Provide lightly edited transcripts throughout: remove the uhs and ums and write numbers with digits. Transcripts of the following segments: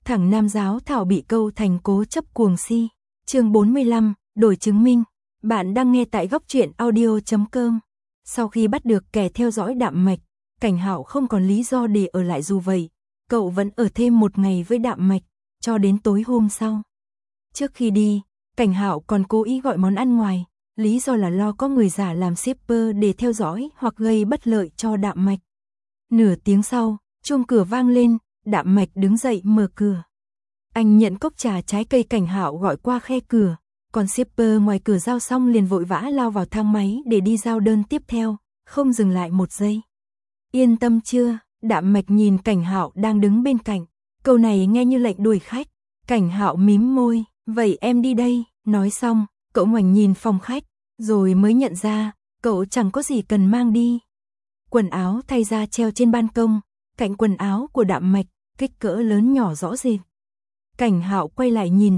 thẳng nam giáo thảo bị câu thành cố chấp cuồng si. Chương 45, đổi chứng minh. Bạn đang nghe tại góc truyện audio.com. Sau khi bắt được kẻ theo dõi Đạm Mạch, Cảnh Hạo không còn lý do để ở lại, dù vậy, cậu vẫn ở thêm một ngày với Đạm Mạch, cho đến tối hôm sau. Trước khi đi, Cảnh Hạo còn cố ý gọi món ăn ngoài, lý do là lo có người giả làm shipper để theo dõi hoặc gây bất lợi cho Đạm Mạch. Nửa tiếng sau, chuông cửa vang lên, Đạm Mạch đứng dậy mở cửa. Anh nhận cốc trà trái cây Cảnh Hạo gọi qua khe cửa, còn shipper ngoài cửa giao xong liền vội vã lao vào thang máy để đi giao đơn tiếp theo, không dừng lại một giây. Yên tâm chưa? Đạm Mạch nhìn Cảnh Hạo đang đứng bên cạnh, câu này nghe như lệnh đuổi khách. Cảnh Hạo mím môi, vậy em đi đây. Nói xong, cậu ngoảnh nhìn phòng khách, rồi mới nhận ra, cậu chẳng có gì cần mang đi. Quần áo thay ra treo trên ban công, cạnh quần áo của Đạm Mạch, kích cỡ lớn nhỏ rõ rệt. Cảnh Hạo quay lại nhìn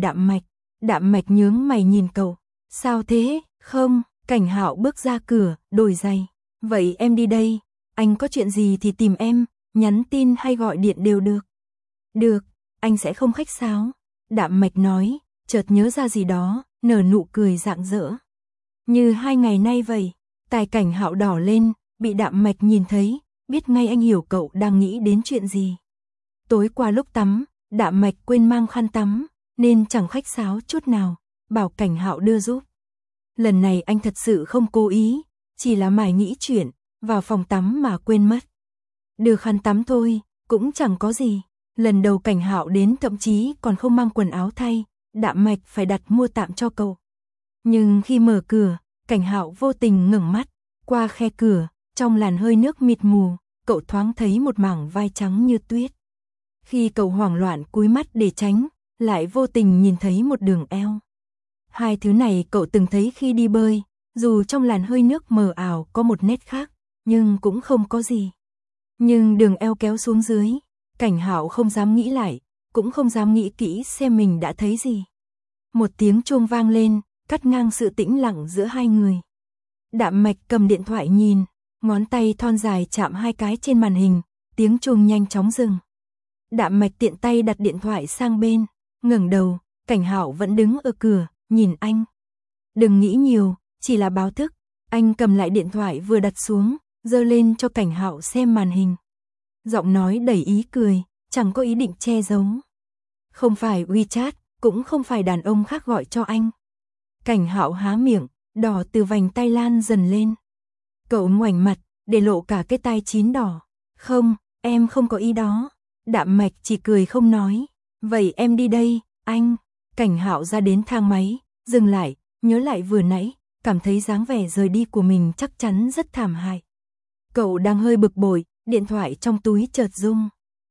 Đạm Mạch nhướng mày nhìn cậu. Sao thế? Không. Cảnh Hạo bước ra cửa, đổi giày. Vậy em đi đây, anh có chuyện gì thì tìm em, nhắn tin hay gọi điện đều được. Được, anh sẽ không khách sáo. Đạm Mạch nói, chợt nhớ ra gì đó, nở nụ cười rạng rỡ. Như 2 ngày nay vậy. Tai Cảnh Hạo đỏ lên, bị Đạm Mạch nhìn thấy, biết ngay anh hiểu cậu đang nghĩ đến chuyện gì. Tối qua lúc tắm, Đạm Mạch quên mang khăn tắm, nên chẳng khách sáo chút nào, bảo Cảnh Hạo đưa giúp. Lần này anh thật sự không cố ý, chỉ là mải nghĩ chuyện, vào phòng tắm mà quên mất. Đưa khăn tắm thôi, cũng chẳng có gì. Lần đầu Cảnh Hạo đến thậm chí còn không mang quần áo thay, Đạm Mạch phải đặt mua tạm cho cậu. Nhưng khi mở cửa, Cảnh Hạo vô tình ngẩng mắt, qua khe cửa, trong làn hơi nước mịt mù, cậu thoáng thấy một mảng vai trắng như tuyết. Khi cậu hoảng loạn cúi mắt để tránh, lại vô tình nhìn thấy một đường eo. Hai thứ này cậu từng thấy khi đi bơi, dù trong làn hơi nước mờ ảo có một nét khác, nhưng cũng không có gì. Nhưng đường eo kéo xuống dưới, Cảnh Hạo không dám nghĩ lại, cũng không dám nghĩ kỹ xem mình đã thấy gì. Một tiếng chuông vang lên, cắt ngang sự tĩnh lặng giữa hai người. Đạm Mạch cầm điện thoại nhìn, ngón tay thon dài chạm 2 cái trên màn hình, tiếng chuông nhanh chóng dừng. Đạm Mạch tiện tay đặt điện thoại sang bên, ngẩng đầu, Cảnh Hạo vẫn đứng ở cửa, nhìn anh. Đừng nghĩ nhiều, chỉ là báo thức. Anh cầm lại điện thoại vừa đặt xuống, giơ lên cho Cảnh Hạo xem màn hình. Giọng nói đầy ý cười, chẳng có ý định che giấu. Không phải WeChat, cũng không phải đàn ông khác gọi cho anh. Cảnh Hạo há miệng, đỏ từ vành tai lan dần lên. Cậu ngoảnh mặt, để lộ cả cái tai chín đỏ. Không, em không có ý đó. Đạm Mạch chỉ cười không nói. Vậy em đi đây, anh. Cảnh Hạo ra đến thang máy, dừng lại, nhớ lại vừa nãy, cảm thấy dáng vẻ rời đi của mình chắc chắn rất thảm hại. Cậu đang hơi bực bội, điện thoại trong túi chợt rung.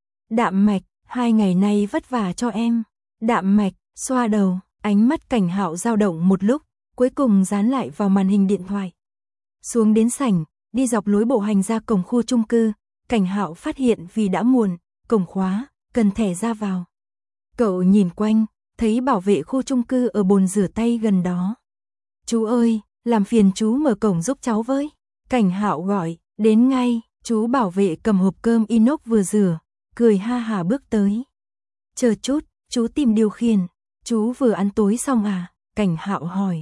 Đạm Mạch, 2 ngày nay vất vả cho em. Đạm Mạch xoa đầu, ánh mắt Cảnh Hạo dao động một lúc, cuối cùng dán lại vào màn hình điện thoại. Xuống đến sảnh, đi dọc lối bộ hành ra cổng khu chung cư, Cảnh Hạo phát hiện vì đã muộn, cổng khóa, cần thẻ ra vào. Cậu nhìn quanh, thấy bảo vệ khu chung cư ở bồn rửa tay gần đó. Chú ơi, làm phiền chú mở cổng giúp cháu với. Cảnh Hạo gọi, đến ngay. Chú bảo vệ cầm hộp cơm inox vừa rửa, cười ha hả bước tới. Chờ chút, chú tìm điều khiển. Chú vừa ăn tối xong à? Cảnh Hạo hỏi.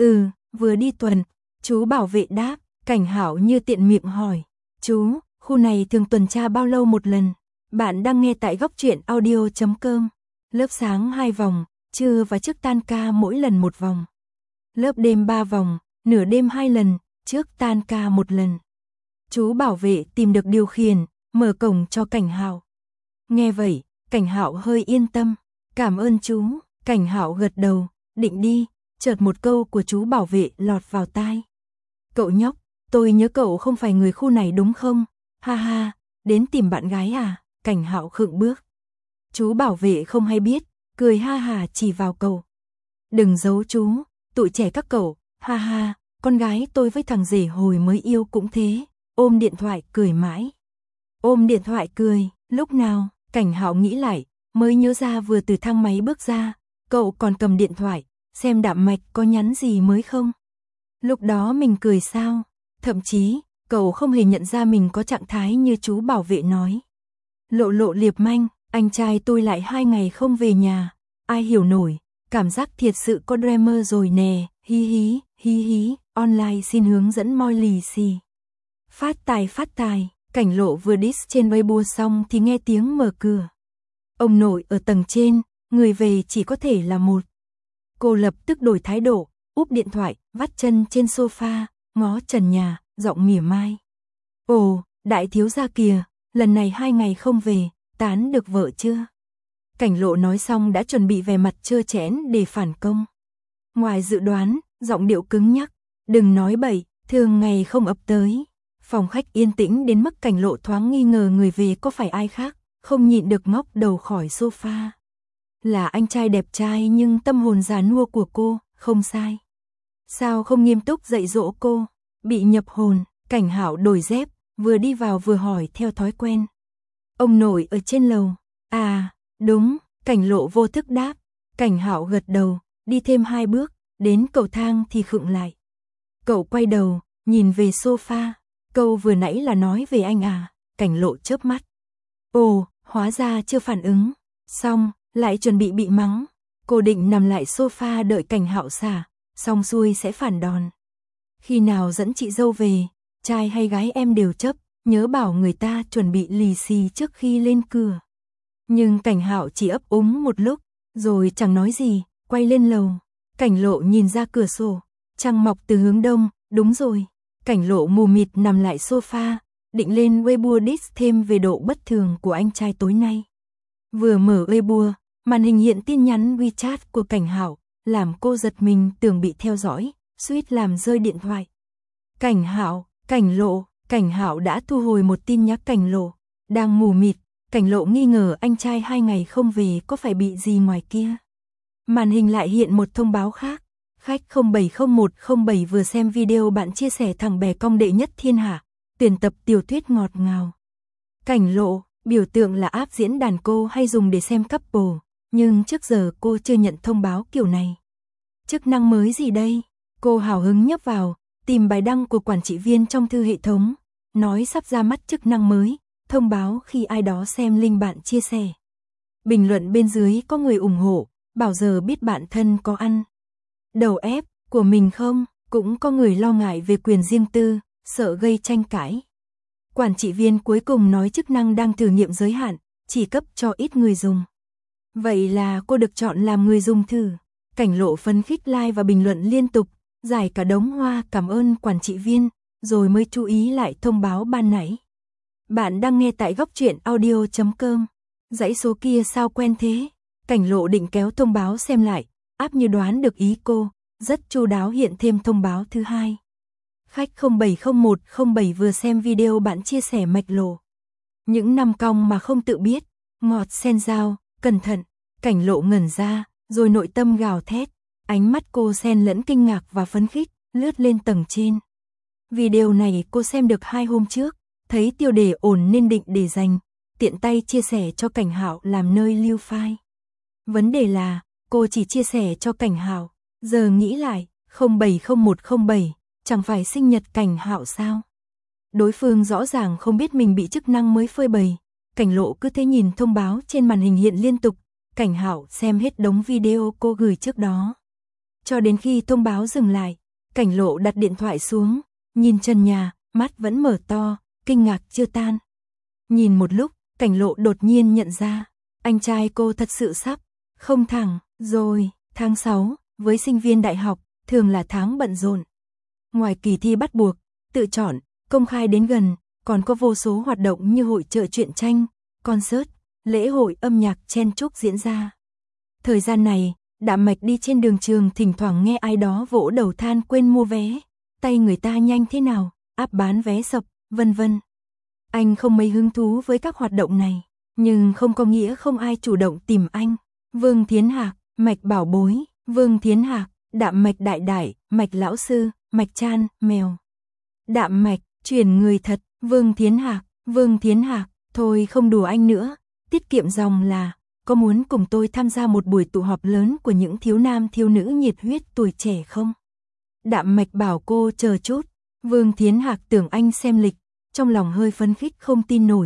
Vừa đi tuần. Chú bảo vệ đáp. Cảnh Hạo như tiện miệng hỏi. Chú, khu này thường tuần tra bao lâu một lần? Bạn đang nghe tại góc truyện audio.com. Lớp sáng 2 vòng, trưa và trước tan ca mỗi lần 1 vòng. Lớp đêm 3 vòng, nửa đêm 2 lần, trước tan ca 1 lần. Chú bảo vệ tìm được điều khiển, mở cổng cho Cảnh Hạo. Nghe vậy, Cảnh Hạo hơi yên tâm. Cảm ơn chú. Cảnh Hạo gật đầu, định đi, chợt một câu của chú bảo vệ lọt vào tai. Cậu nhóc, tôi nhớ cậu không phải người khu này đúng không? Ha ha, đến tìm bạn gái à? Cảnh Hạo khựng bước. Chú bảo vệ không hay biết, cười ha hà chỉ vào cậu. Đừng giấu chú, tụi trẻ các cậu, ha ha, con gái tôi với thằng rể hồi mới yêu cũng thế. Ôm điện thoại cười mãi. Ôm điện thoại cười, lúc nào? Cảnh Hạo nghĩ lại, mới nhớ ra vừa từ thang máy bước ra, cậu còn cầm điện thoại, xem Đạm Mạch có nhắn gì mới không. Lúc đó mình cười sao? Thậm chí, cậu không hề nhận ra mình có trạng thái như chú bảo vệ nói. Lộ liệp manh, Anh trai tôi lại 2 ngày không về nhà, ai hiểu nổi, cảm giác thiệt sự có drama rồi nè, hí hí, online xin hướng dẫn moi lì xì. Phát tài, Cảnh Lộ vừa diss trên Weibo xong thì nghe tiếng mở cửa. Ông nội ở tầng trên, người về chỉ có thể là một. Cô lập tức đổi thái độ, úp điện thoại, vắt chân trên sofa, ngó trần nhà, giọng mỉa mai. Ồ, đại thiếu gia kìa, lần này 2 ngày không về, tán được vợ chưa? Cảnh Lộ nói xong đã chuẩn bị vẻ mặt trơ trẽn để phản công. Ngoài dự đoán, giọng điệu cứng nhắc, đừng nói bậy, thường ngày không ập tới. Phòng khách yên tĩnh đến mức Cảnh Lộ thoáng nghi ngờ người về có phải ai khác, không nhịn được ngóc đầu khỏi sofa. Là anh trai đẹp trai nhưng tâm hồn già nua của cô, không sai. Sao không nghiêm túc dạy dỗ cô? Bị nhập hồn, Cảnh Hạo đổi dép, vừa đi vào vừa hỏi theo thói quen. Ông nội ở trên lầu. À, đúng, Cảnh Lộ vô thức đáp. Cảnh Hạo gật đầu, đi thêm 2 bước, đến cầu thang thì khựng lại. Cậu quay đầu, nhìn về sofa. Câu vừa nãy là nói về anh à? Cảnh Lộ chớp mắt. Ồ, hóa ra chưa phản ứng. Xong, lại chuẩn bị mắng. Cô định nằm lại sofa đợi Cảnh Hạo xả, xong xuôi sẽ phản đòn. Khi nào dẫn chị dâu về, trai hay gái em đều chấp, nhớ bảo người ta chuẩn bị lì xì trước khi lên cửa. Nhưng Cảnh Hạo chỉ ấp úng một lúc, rồi chẳng nói gì, quay lên lầu. Cảnh Lộ nhìn ra cửa sổ, trăng mọc từ hướng đông, đúng rồi. Cảnh Lộ mù mịt nằm lại sofa, định lên Weibo diss thêm về độ bất thường của anh trai tối nay. Vừa mở Weibo, màn hình hiện tin nhắn WeChat của Cảnh Hạo, làm cô giật mình tưởng bị theo dõi, suýt làm rơi điện thoại. Cảnh Hạo, Cảnh Lộ, Cảnh Hạo đã thu hồi một tin nhắn Cảnh Lộ, đang mù mịt, Cảnh Lộ nghi ngờ anh trai 2 ngày không về có phải bị gì ngoài kia. Màn hình lại hiện một thông báo khác. Khách 070107 vừa xem video bạn chia sẻ thằng bè cong đệ nhất thiên hạ, tuyển tập tiểu thuyết ngọt ngào. Cảnh Lộ, biểu tượng là app diễn đàn cô hay dùng để xem couple, nhưng trước giờ cô chưa nhận thông báo kiểu này. Chức năng mới gì đây? Cô hào hứng nhấp vào, tìm bài đăng của quản trị viên trong thư hệ thống, nói sắp ra mắt chức năng mới, thông báo khi ai đó xem link bạn chia sẻ. Bình luận bên dưới có người ủng hộ, bảo giờ biết bạn thân có ăn đầu ép của mình không, cũng có người lo ngại về quyền riêng tư, sợ gây tranh cãi. Quản trị viên cuối cùng nói chức năng đang thử nghiệm giới hạn, chỉ cấp cho ít người dùng. Vậy là cô được chọn làm người dùng thử. Cảnh Lộ phấn khích like và bình luận liên tục, giải cả đống hoa cảm ơn quản trị viên, rồi mới chú ý lại thông báo ban nãy. Bạn đang nghe tại góc truyện audio.com. Dãy số kia sao quen thế? Cảnh Lộ định kéo thông báo xem lại, app như đoán được ý cô, rất chu đáo hiện thêm thông báo thứ hai. Khách 070107 vừa xem video bạn chia sẻ mạch lộ. Những năm cong mà không tự biết, ngọt sen dao, cẩn thận. Cảnh Lộ ngẩn ra, rồi nội tâm gào thét. Ánh mắt cô xen lẫn kinh ngạc và phấn khích, lướt lên tầng trên. Video này cô xem được 2 hôm trước, thấy tiêu đề ổn nên định để dành, tiện tay chia sẻ cho Cảnh Hạo làm nơi lưu file. Vấn đề là, cô chỉ chia sẻ cho Cảnh Hạo, giờ nghĩ lại, 070107, chẳng phải sinh nhật Cảnh Hạo sao? Đối phương rõ ràng không biết mình bị chức năng mới phơi bày. Cảnh Lộ cứ thế nhìn thông báo trên màn hình hiện liên tục, Cảnh Hạo xem hết đống video cô gửi trước đó. Cho đến khi thông báo dừng lại, Cảnh Lộ đặt điện thoại xuống, nhìn trần nhà, mắt vẫn mở to, kinh ngạc chưa tan. Nhìn một lúc, Cảnh Lộ đột nhiên nhận ra, anh trai cô thật sự sắp không thẳng rồi. Tháng 6, với sinh viên đại học, thường là tháng bận rộn. Ngoài kỳ thi bắt buộc, tự chọn, công khai đến gần, còn có vô số hoạt động như hội chợ truyện tranh, concert, lễ hội âm nhạc chen chúc diễn ra. Thời gian này, Đạm Mạch đi trên đường trường thỉnh thoảng nghe ai đó vỗ đầu than quên mua vé, tay người ta nhanh thế nào, app bán vé sập, vân vân. Anh không mấy hứng thú với các hoạt động này, nhưng không có nghĩa không ai chủ động tìm anh. Vương Thiến Hạc, Mạch bảo bối, Vương Thiến Hạc, Đạm Mạch đại đại, Mạch lão sư, Mạch Chan, mèo. Đạm Mạch, chuyển người thật, Vương Thiến Hạc, thôi không đùa anh nữa, tiết kiệm dòng là, có muốn cùng tôi tham gia một buổi tụ họp lớn của những thiếu nam thiếu nữ nhiệt huyết tuổi trẻ không? Đạm Mạch bảo cô chờ chút, Vương Thiến Hạc tưởng anh xem lịch, trong lòng hơi phấn khích không tin nổi,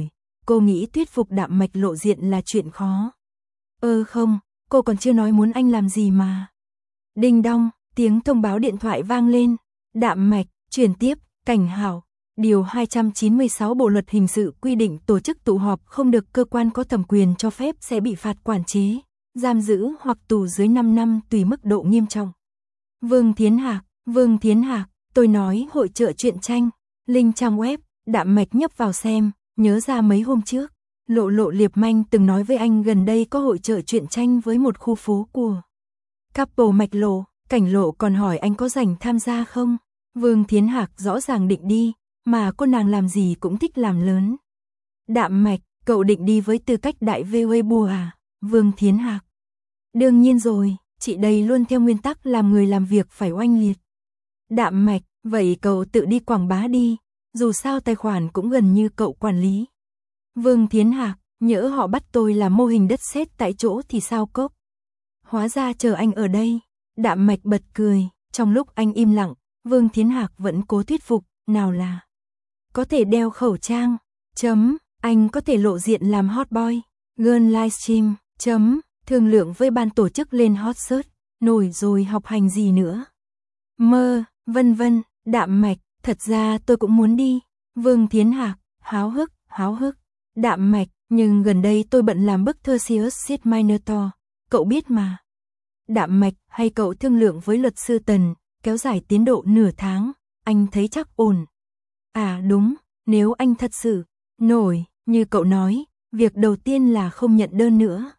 cô nghĩ thuyết phục Đạm Mạch lộ diện là chuyện khó. Không, cô còn chưa nói muốn anh làm gì mà. Đinh đong, tiếng thông báo điện thoại vang lên. Đạm Mạch, truyền tiếp, Cảnh Hạo. Điều 296 Bộ luật hình sự quy định tổ chức tụ họp không được cơ quan có thẩm quyền cho phép sẽ bị phạt quản chế, giam giữ hoặc tù dưới 5 năm tùy mức độ nghiêm trọng. Vương Thiến Hạc, tôi nói hội chợ truyện tranh, link trang web. Đạm Mạch nhấp vào xem, nhớ ra mấy hôm trước, Lộ Liệp Manh từng nói với anh gần đây có hội chợ truyện tranh với một khu phố của couple Mạch Lộ. Cảnh Lộ còn hỏi anh có rảnh tham gia không. Vương Thiến Hạc rõ ràng định đi, mà cô nàng làm gì cũng thích làm lớn. Đạm Mạch, cậu định đi với tư cách đại Weibo à? Vương Thiến Hạc. Đương nhiên rồi, chị đây luôn theo nguyên tắc làm người làm việc phải oanh liệt. Đạm Mạch, vậy cậu tự đi quảng bá đi, dù sao tài khoản cũng gần như cậu quản lý. Vương Thiến Hạc, nhỡ họ bắt tôi làm mô hình đất sét tại chỗ thì sao cốc? Hóa ra chờ anh ở đây. Đạm Mạch bật cười, trong lúc anh im lặng, Vương Thiến Hạc vẫn cố thuyết phục, nào là có thể đeo khẩu trang, anh có thể lộ diện làm hot boy, girl livestream, thương lượng với ban tổ chức lên hot search, nổi rồi học hành gì nữa. Vân vân, Đạm Mạch, thật ra tôi cũng muốn đi. Vương Thiến Hạc, háo hức. Đạm Mạch, nhưng gần đây tôi bận làm bức thơ Sius Minotaur, cậu biết mà. Đạm Mạch, hay cậu thương lượng với luật sư Tần, kéo dài tiến độ nửa tháng, anh thấy chắc ổn. À đúng, nếu anh thật sự nổi, như cậu nói, việc đầu tiên là không nhận đơn nữa.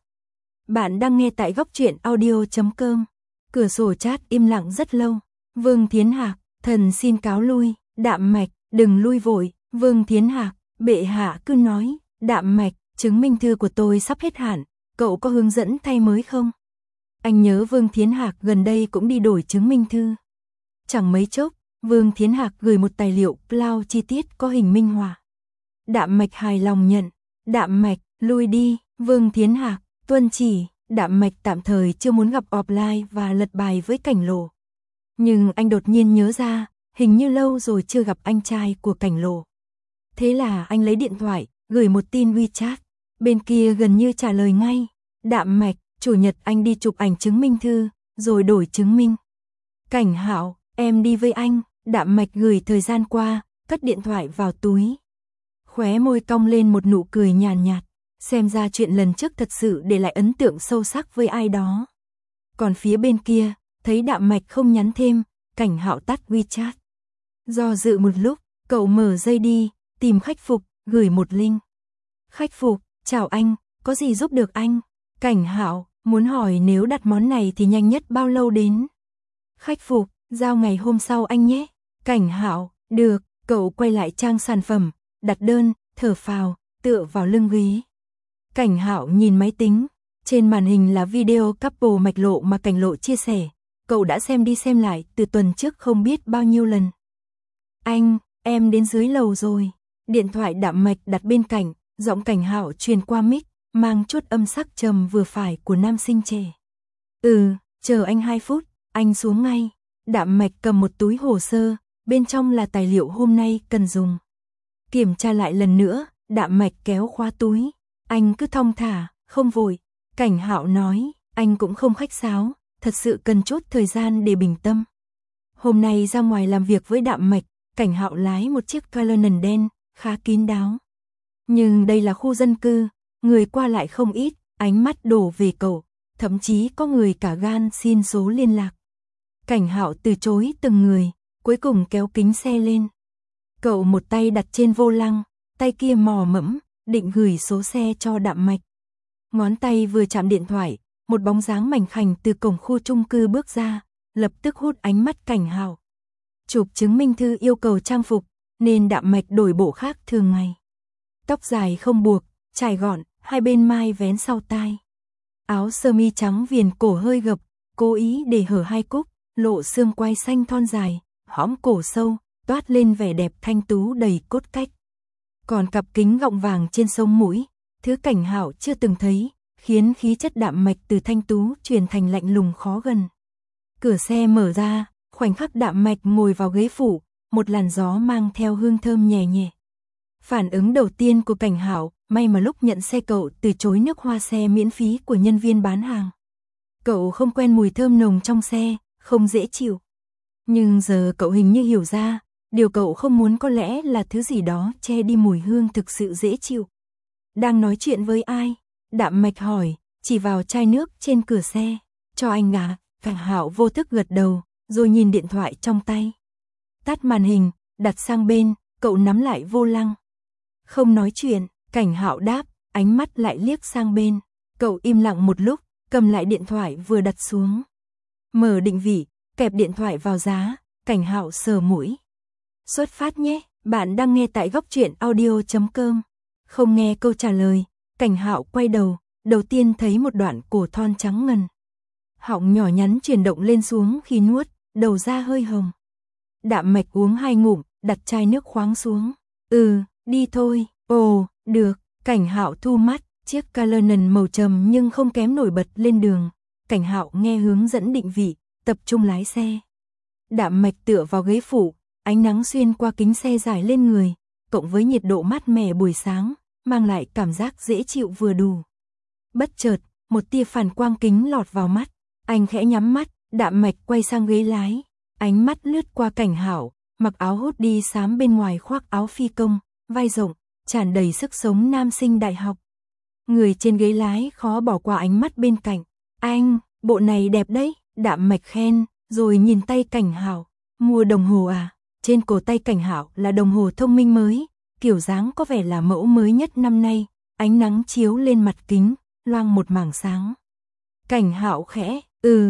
Bạn đang nghe tại góc truyện audio.com. Cửa sổ chat im lặng rất lâu. Vương Thiến Hạc, thần xin cáo lui. Đạm Mạch, đừng lui vội. Vương Thiến Hạc, bệ hạ cứ nói. Đạm Mạch, chứng minh thư của tôi sắp hết hạn, cậu có hướng dẫn thay mới không? Anh nhớ Vương Thiến Hạc gần đây cũng đi đổi chứng minh thư. Chẳng mấy chốc, Vương Thiến Hạc gửi một tài liệu cloud chi tiết có hình minh họa. Đạm Mạch hài lòng nhận. Đạm Mạch, lui đi. Vương Thiến Hạc, tuân chỉ. Đạm Mạch tạm thời chưa muốn gặp offline và lật bài với Cảnh Lộ. Nhưng anh đột nhiên nhớ ra, hình như lâu rồi chưa gặp anh trai của Cảnh Lộ. Thế là anh lấy điện thoại, gửi một tin WeChat. Bên kia gần như trả lời ngay. Đạm Mạch, chủ nhật anh đi chụp ảnh chứng minh thư, rồi đổi chứng minh. Cảnh Hạo, em đi với anh. Đạm Mạch gửi thời gian qua, cất điện thoại vào túi. Khóe môi cong lên một nụ cười nhàn nhạt. Xem ra chuyện lần trước thật sự để lại ấn tượng sâu sắc với ai đó. Còn phía bên kia, thấy Đạm Mạch không nhắn thêm, Cảnh Hạo tắt WeChat. Do dự một lúc, cậu mở dây đi, tìm khách phục, gửi một link. Khách phục, chào anh, có gì giúp được anh? Cảnh Hạo, muốn hỏi nếu đặt món này thì nhanh nhất bao lâu đến? Khách phục, giao ngày hôm sau anh nhé. Cảnh Hạo, được, cậu quay lại trang sản phẩm, đặt đơn, thở phào, tựa vào lưng ghế. Cảnh Hạo nhìn máy tính, trên màn hình là video couple Mạch Lộ mà Cảnh Lộ chia sẻ, cậu đã xem đi xem lại từ tuần trước không biết bao nhiêu lần. Anh, em đến dưới lầu rồi. Điện thoại Đạm Mạch đặt bên cạnh, giọng Cảnh Hạo truyền qua mic, mang chút âm sắc trầm vừa phải của nam sinh trẻ. Chờ anh 2 phút, anh xuống ngay. Đạm Mạch cầm một túi hồ sơ, bên trong là tài liệu hôm nay cần dùng. Kiểm tra lại lần nữa, Đạm Mạch kéo khóa túi. Anh cứ thong thả, không vội. Cảnh Hạo nói, anh cũng không khách sáo, thật sự cần chút thời gian để bình tâm. Hôm nay ra ngoài làm việc với Đạm Mạch, Cảnh Hạo lái một chiếc Cullinan đen, khá kín đáo. Nhưng đây là khu dân cư, người qua lại không ít, ánh mắt đổ về cậu, thậm chí có người cả gan xin số liên lạc. Cảnh Hạo từ chối từng người, cuối cùng kéo kính xe lên. Cậu một tay đặt trên vô lăng, tay kia mò mẫm, định gửi số xe cho Đạm Mạch. Ngón tay vừa chạm điện thoại, một bóng dáng mảnh khảnh từ cổng khu chung cư bước ra, lập tức hút ánh mắt Cảnh Hạo. Chụp chứng minh thư yêu cầu trang phục, nên Đạm Mạch đổi bộ khác thường ngày. Tóc dài không buộc, trải gọn, hai bên mai vén sau tai. Áo sơ mi trắng viền cổ hơi gập, cố ý để hở hai cúc, lộ xương quai xanh thon dài, hõm cổ sâu, toát lên vẻ đẹp thanh tú đầy cốt cách. Còn cặp kính gọng vàng trên sống mũi, thứ Cảnh Hạo chưa từng thấy, khiến khí chất Đạm Mạch từ thanh tú chuyển thành lạnh lùng khó gần. Cửa xe mở ra, khoảnh khắc Đạm Mạch ngồi vào ghế phụ, một làn gió mang theo hương thơm nhẹ nhẹ. Phản ứng đầu tiên của Cảnh Hạo may mà lúc nhận xe cậu từ chối nước hoa xe miễn phí của nhân viên bán hàng. Cậu không quen mùi thơm nồng trong xe, không dễ chịu. Nhưng giờ cậu hình như hiểu ra, điều cậu không muốn có lẽ là thứ gì đó che đi mùi hương thực sự dễ chịu. Đang nói chuyện với ai? Đạm Mạch hỏi, chỉ vào chai nước trên cửa xe. Cho anh à? Cảnh Hạo vô thức gật đầu, rồi nhìn điện thoại trong tay. Tắt màn hình, đặt sang bên, cậu nắm lại vô lăng. Không nói chuyện, Cảnh Hạo đáp, ánh mắt lại liếc sang bên. Cậu im lặng một lúc, cầm lại điện thoại vừa đặt xuống. Mở định vị, kẹp điện thoại vào giá, Cảnh Hạo sờ mũi. Xuất phát nhé, bạn đang nghe tại góc truyện audio.com. Không nghe câu trả lời, Cảnh Hạo quay đầu tiên thấy một đoạn cổ thon trắng ngần. Họng nhỏ nhắn chuyển động lên xuống khi nuốt, đầu da hơi hồng. Đạm Mạch uống 2 ngụm, đặt chai nước khoáng xuống. Đi thôi. Ồ, được. Cảnh Hạo thu mắt, chiếc Cullinan màu trầm nhưng không kém nổi bật lên đường. Cảnh Hạo nghe hướng dẫn định vị, tập trung lái xe. Đạm Mạch tựa vào ghế phụ, ánh nắng xuyên qua kính xe rải lên người, cộng với nhiệt độ mát mẻ buổi sáng, mang lại cảm giác dễ chịu vừa đủ. Bất chợt, một tia phản quang kính lọt vào mắt, anh khẽ nhắm mắt, Đạm Mạch quay sang ghế lái, ánh mắt lướt qua Cảnh Hạo, mặc áo hoodie xám bên ngoài khoác áo phi công, vai rộng, tràn đầy sức sống nam sinh đại học. Người trên ghế lái khó bỏ qua ánh mắt bên cạnh. Anh, bộ này đẹp đấy, Đạm Mạch khen, rồi nhìn tay Cảnh Hạo. Mua đồng hồ à? Trên cổ tay Cảnh Hạo là đồng hồ thông minh mới, kiểu dáng có vẻ là mẫu mới nhất năm nay, ánh nắng chiếu lên mặt kính, loang một mảng sáng. Cảnh Hạo khẽ,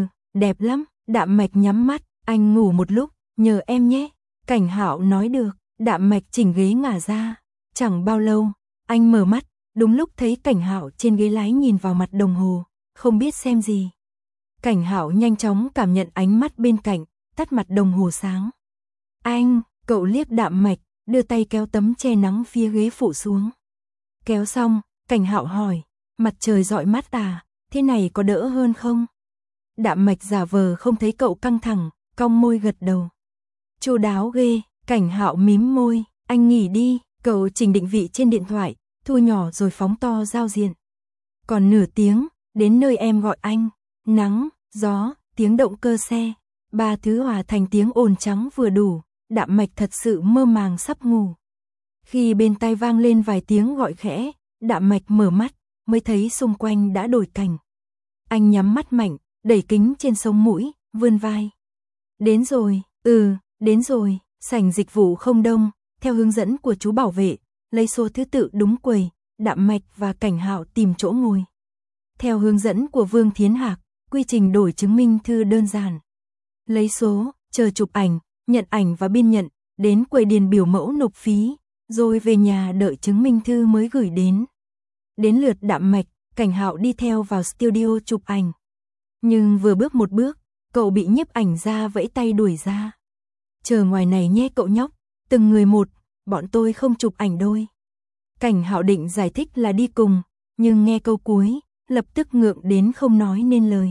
đẹp lắm, Đạm Mạch nhắm mắt, anh ngủ một lúc, nhờ em nhé. Cảnh Hạo nói được, Đạm Mạch chỉnh ghế ngả ra. Chẳng bao lâu, anh mở mắt, đúng lúc thấy Cảnh Hạo trên ghế lái nhìn vào mặt đồng hồ, không biết xem gì. Cảnh Hạo nhanh chóng cảm nhận ánh mắt bên cạnh, tắt mặt đồng hồ sáng. Anh, cậu liếc Đạm Mạch, đưa tay kéo tấm che nắng phía ghế phụ xuống. Kéo xong, Cảnh Hạo hỏi, mặt trời rọi mắt à, thế này có đỡ hơn không? Đạm Mạch giả vờ không thấy cậu căng thẳng, cong môi gật đầu. Chu đáo ghê, Cảnh Hạo mím môi, anh nghỉ đi, cậu chỉnh định vị trên điện thoại, thu nhỏ rồi phóng to giao diện. Còn nửa tiếng, đến nơi em gọi anh, nắng, gió, tiếng động cơ xe, 3 thứ hòa thành tiếng ồn trắng vừa đủ, Đạm Mạch thật sự mơ màng sắp ngủ. Khi bên tai vang lên vài tiếng gọi khẽ, Đạm Mạch mở mắt, mới thấy xung quanh đã đổi cảnh. Anh nhắm mắt mạnh, đẩy kính trên sống mũi, vươn vai. Đến rồi, đến rồi, sảnh dịch vụ không đông, theo hướng dẫn của chú bảo vệ, lấy số thứ tự đúng quầy, Đạm Mạch và Cảnh Hạo tìm chỗ ngồi. Theo hướng dẫn của Vương Thiến Hạc, quy trình đổi chứng minh thư đơn giản. Lấy số, chờ chụp ảnh, nhận ảnh và biên nhận, đến quầy điền biểu mẫu nộp phí, rồi về nhà đợi chứng minh thư mới gửi đến. Đến lượt Đạm Mạch, Cảnh Hạo đi theo vào studio chụp ảnh. Nhưng vừa bước một bước, cậu bị nhiếp ảnh gia vẫy tay đuổi ra. Chờ ngoài này nhé cậu nhóc, từng người một, bọn tôi không chụp ảnh đôi. Cảnh Hạo định giải thích là đi cùng, nhưng nghe câu cuối, lập tức ngượng đến không nói nên lời.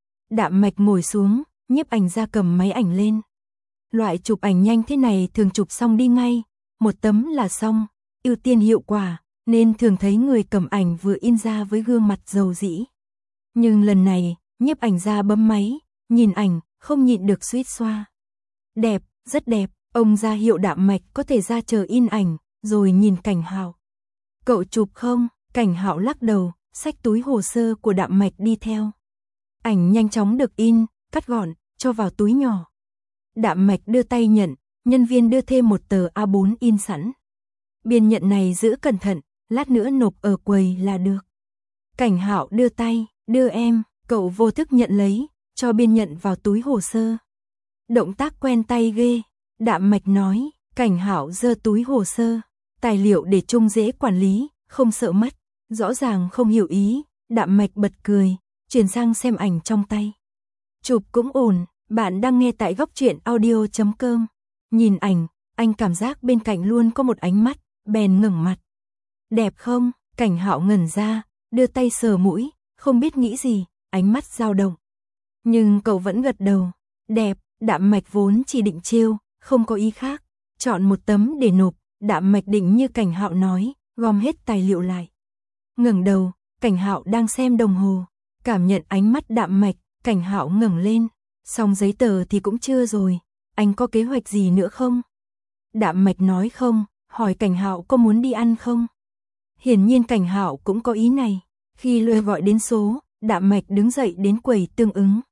Đạm Mạch ngồi xuống, nhiếp ảnh gia cầm máy ảnh lên. Loại chụp ảnh nhanh thế này thường chụp xong đi ngay, một tấm là xong, ưu tiên hiệu quả, nên thường thấy người cầm ảnh vừa in ra với gương mặt dầu dĩ. Nhưng lần này, nhiếp ảnh gia bấm máy, nhìn ảnh, không nhịn được suýt xoa. Đẹp, rất đẹp, ông ra hiệu Đạm Mạch có thể ra chờ in ảnh, rồi nhìn Cảnh Hạo. Cậu chụp không? Cảnh Hạo lắc đầu, xách túi hồ sơ của Đạm Mạch đi theo. Ảnh nhanh chóng được in, cắt gọn, cho vào túi nhỏ. Đạm Mạch đưa tay nhận, nhân viên đưa thêm một tờ A4 in sẵn. Biên nhận này giữ cẩn thận, lát nữa nộp ở quầy là được. Cảnh Hạo đưa tay, đưa em, cậu vô thức nhận lấy, cho biên nhận vào túi hồ sơ. Động tác quen tay ghê, Đạm Mạch nói. Cảnh Hạo giơ túi hồ sơ, tài liệu để trông dễ quản lý, không sợ mất. Rõ ràng không hiểu ý, Đạm Mạch bật cười, chuyển sang xem ảnh trong tay. Chụp cũng ổn, bạn đang nghe tại góc truyện audio.com. Nhìn ảnh, anh cảm giác bên cạnh luôn có một ánh mắt, bèn ngẩng mặt. Đẹp không? Cảnh Hạo ngẩn ra, đưa tay sờ mũi, không biết nghĩ gì, ánh mắt dao động. Nhưng cậu vẫn gật đầu. Đẹp, Đạm Mạch vốn chỉ định trêu, không có ý khác. Chọn một tấm để nộp, Đạm Mạch định như Cảnh Hạo nói, gom hết tài liệu lại. Ngẩng đầu, Cảnh Hạo đang xem đồng hồ, cảm nhận ánh mắt Đạm Mạch, Cảnh Hạo ngẩng lên, xong giấy tờ thì cũng chưa rồi, anh có kế hoạch gì nữa không? Đạm Mạch nói không, hỏi Cảnh Hạo có muốn đi ăn không? Hiển nhiên Cảnh Hạo cũng có ý này, khi Lôi gọi đến số, Đạm Mạch đứng dậy đến quầy tương ứng.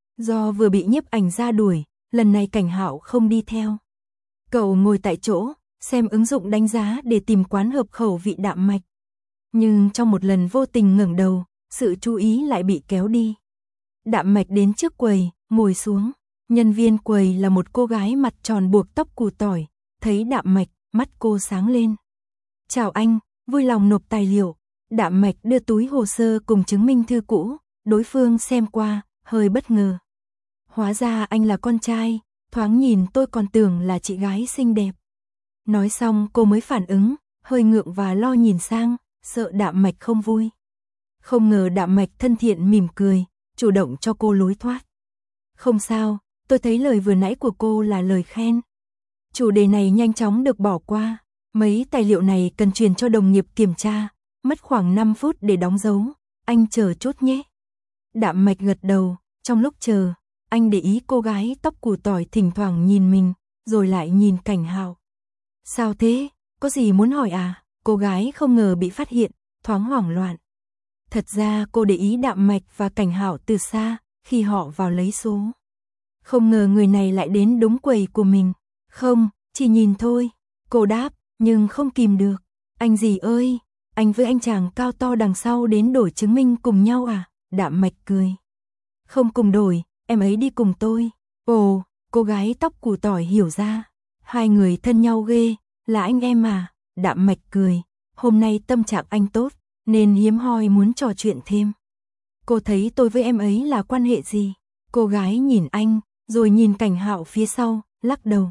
Do vừa bị nhiếp ảnh ra đuổi, lần này Cảnh Hạo không đi theo. Cậu ngồi tại chỗ, xem ứng dụng đánh giá để tìm quán hợp khẩu vị Đạm Mạch. Nhưng trong một lần vô tình ngẩng đầu, sự chú ý lại bị kéo đi. Đạm Mạch đến trước quầy, ngồi xuống. Nhân viên quầy là một cô gái mặt tròn buộc tóc củ tỏi, thấy Đạm Mạch, mắt cô sáng lên. Chào anh, vui lòng nộp tài liệu. Đạm Mạch đưa túi hồ sơ cùng chứng minh thư cũ, đối phương xem qua, hơi bất ngờ. Hóa ra anh là con trai, thoáng nhìn tôi còn tưởng là chị gái xinh đẹp. Nói xong cô mới phản ứng, hơi ngượng và lo nhìn sang, sợ Đạm Mạch không vui. Không ngờ Đạm Mạch thân thiện mỉm cười, chủ động cho cô lối thoát. Không sao, tôi thấy lời vừa nãy của cô là lời khen. Chủ đề này nhanh chóng được bỏ qua, mấy tài liệu này cần truyền cho đồng nghiệp kiểm tra, mất khoảng 5 phút để đóng dấu, anh chờ chút nhé. Đạm Mạch gật đầu, trong lúc chờ, anh để ý cô gái tóc củ tỏi thỉnh thoảng nhìn mình, rồi lại nhìn Cảnh Hạo. Sao thế, có gì muốn hỏi à? Cô gái không ngờ bị phát hiện, thoáng hoảng loạn. Thật ra cô để ý Đạm Mạch và Cảnh Hạo từ xa, khi họ vào lấy số. Không ngờ người này lại đến đúng quầy của mình. Không, chỉ nhìn thôi. Cô đáp, nhưng không kìm được. Anh gì ơi, anh với anh chàng cao to đằng sau đến đổi chứng minh cùng nhau à? Đạm Mạch cười. Không cùng đổi, em ấy đi cùng tôi. Ồ, cô gái tóc củ tỏi hiểu ra. Hai người thân nhau ghê, là anh em à? Đạm Mạch cười. Hôm nay tâm trạng anh tốt, nên hiếm hoi muốn trò chuyện thêm. Cô thấy tôi với em ấy là quan hệ gì? Cô gái nhìn anh, rồi nhìn Cảnh Hạo phía sau, lắc đầu.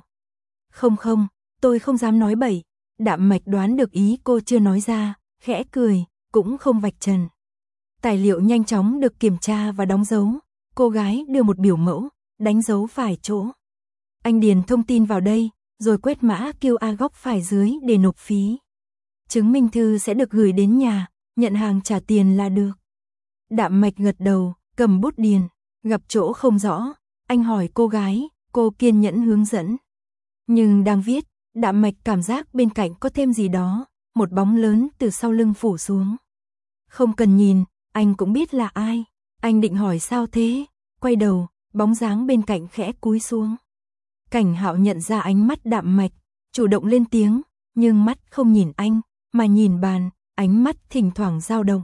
Không, tôi không dám nói bậy. Đạm Mạch đoán được ý cô chưa nói ra, khẽ cười, cũng không vạch trần. Tài liệu nhanh chóng được kiểm tra và đóng dấu. Cô gái đưa một biểu mẫu, đánh dấu phải chỗ. Anh điền thông tin vào đây, rồi quét mã QR góc phải dưới để nộp phí. Chứng minh thư sẽ được gửi đến nhà, nhận hàng trả tiền là được. Đạm Mạch gật đầu, cầm bút điền, gặp chỗ không rõ, anh hỏi cô gái, cô kiên nhẫn hướng dẫn. Nhưng đang viết, Đạm Mạch cảm giác bên cạnh có thêm gì đó, một bóng lớn từ sau lưng phủ xuống. Không cần nhìn, anh cũng biết là ai. Anh định hỏi sao thế, quay đầu, bóng dáng bên cạnh khẽ cúi xuống. Cảnh Hạo nhận ra ánh mắt Đạm Mạch, chủ động lên tiếng, nhưng mắt không nhìn anh, mà nhìn bàn, ánh mắt thỉnh thoảng dao động.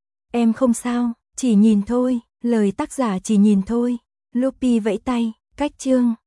Em không sao, chỉ nhìn thôi, lời tác giả chỉ nhìn thôi. Lupi vẫy tay, cách chương.